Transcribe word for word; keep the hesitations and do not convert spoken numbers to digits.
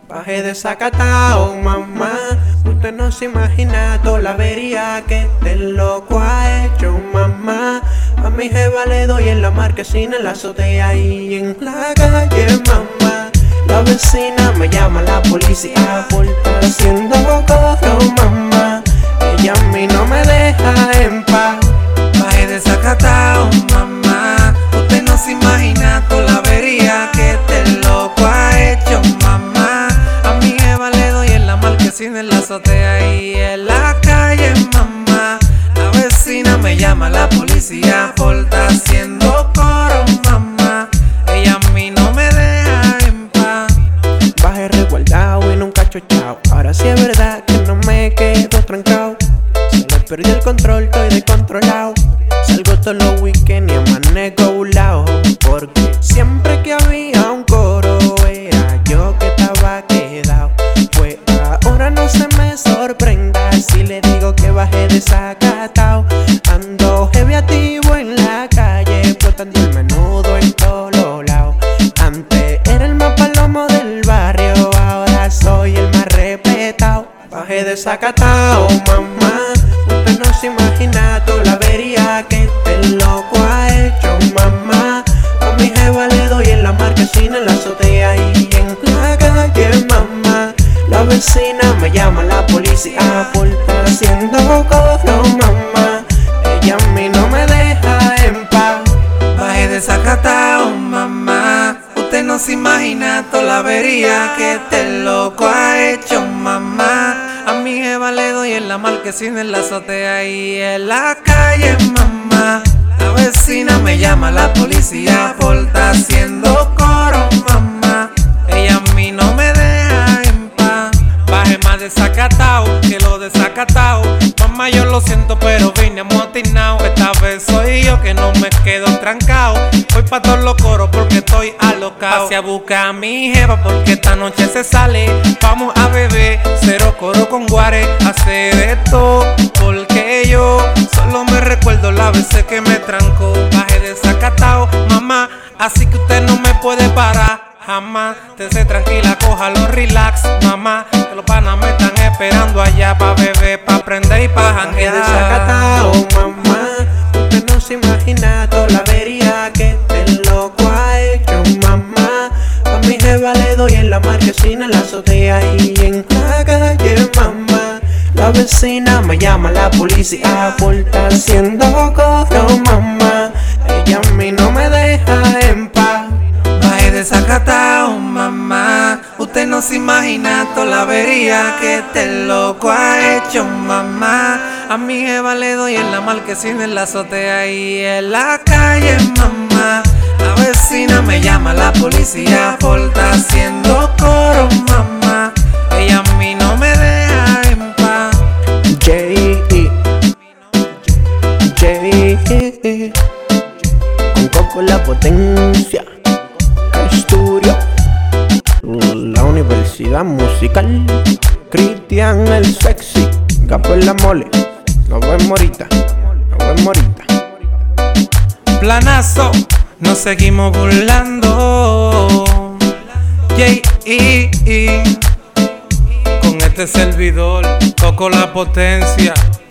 Bajé desacatao, mamá. Usted no se imagina toda la avería que este loco ha hecho, mamá. A mi jeva le doy en la marquesina, en la azotea y en la calle, mamá. La vecina me llama, la policía por estar haciendo coro, mamá. Ella a mí no me deja en paz. Bajé desacatao, mamá. Usted no se imagina toda la avería que este loco ha hecho, mamá. A mi jeva le doy en la marquesina, en la azotea y en la calle, mamá. La vecina me llama, la policía por estar haciendo coro, mamá. Ella a mí no me deja en paz. Bajé resguardado y nunca chochao. Ahora sí es verdad que no me quedo trancado. Se le perdió el control, estoy descontrolado. Salgo todos los weekends y amanezco burlao. Porque siempre que había un coro era yo que estaba quedado. Pues ahora no se me sorprenda si le digo que bajé desacatao. Ando heavy activo en la calle, flotando el menudo en todos los lados. Antes era el más palomo del barrio, ahora soy el más respetado. Bajé desacatao, mamá. Usted no se imagina toda la avería que este loco ha hecho, mamá. A mi jeva le doy en la marquesina, en la azotea y en la calle, mamá. La vecina me llama, la policía por estar haciendo coro, mamá. Ella a mí no me deja en paz. Bajé desacatao, mamá. Usted no se imagina toda la avería que este loco ha hecho, mamá. A mi jeva le doy en la marquesina, en la azotea y en la calle, mamá. La vecina me llama, la policía por estar haciendo coro, mamá. Ella a mí no me deja en paz. Bajé más desacatao que lo desacatao. Mamá, yo lo siento, pero vine amotinao. Esta vez soy yo que no me quedo trancao. Voy pa' todos los coros porque estoy alocao. Pasé a buscar a mi jeva porque esta noche se sale. Vamos a beber, cero coro con guare. Hacer de todo porque yo solo me recuerdo las veces que me trancó. Bajé desacatao, mamá, así que usted no me puede parar jamás. Te sé tranquila, cójalo relax, mamá, que los panas me están esperando allá pa' beber, pa' aprender y pa' Bajé janguear. desacatao, mamá. Usted no se imagina toda la avería que este loco ha hecho, mamá. A mi jeva le doy en la marquesina, en la azotea y en la calle, mamá. La vecina me llama, la policía por estar haciendo coro, mamá. Ella a mí no me deja en paz. Bajé desacatao, mamá. Usted no se imagina toda la avería que este loco ha hecho, mamá. A mi jeva le doy en la marquesina, en la azotea y en la calle, mamá. La vecina me llama, la policía por estar haciendo coro, mamá. Ella a mí no me deja en paz. J E J E con Coco la potencia. Estudio, la Universidad Musical. Cristian el Sexy, Capo en la Mole. Nos vemos ahorita, nos vemos ahorita. Planazo, nos seguimos burlando. J E E con este servidor, Coco la potencia.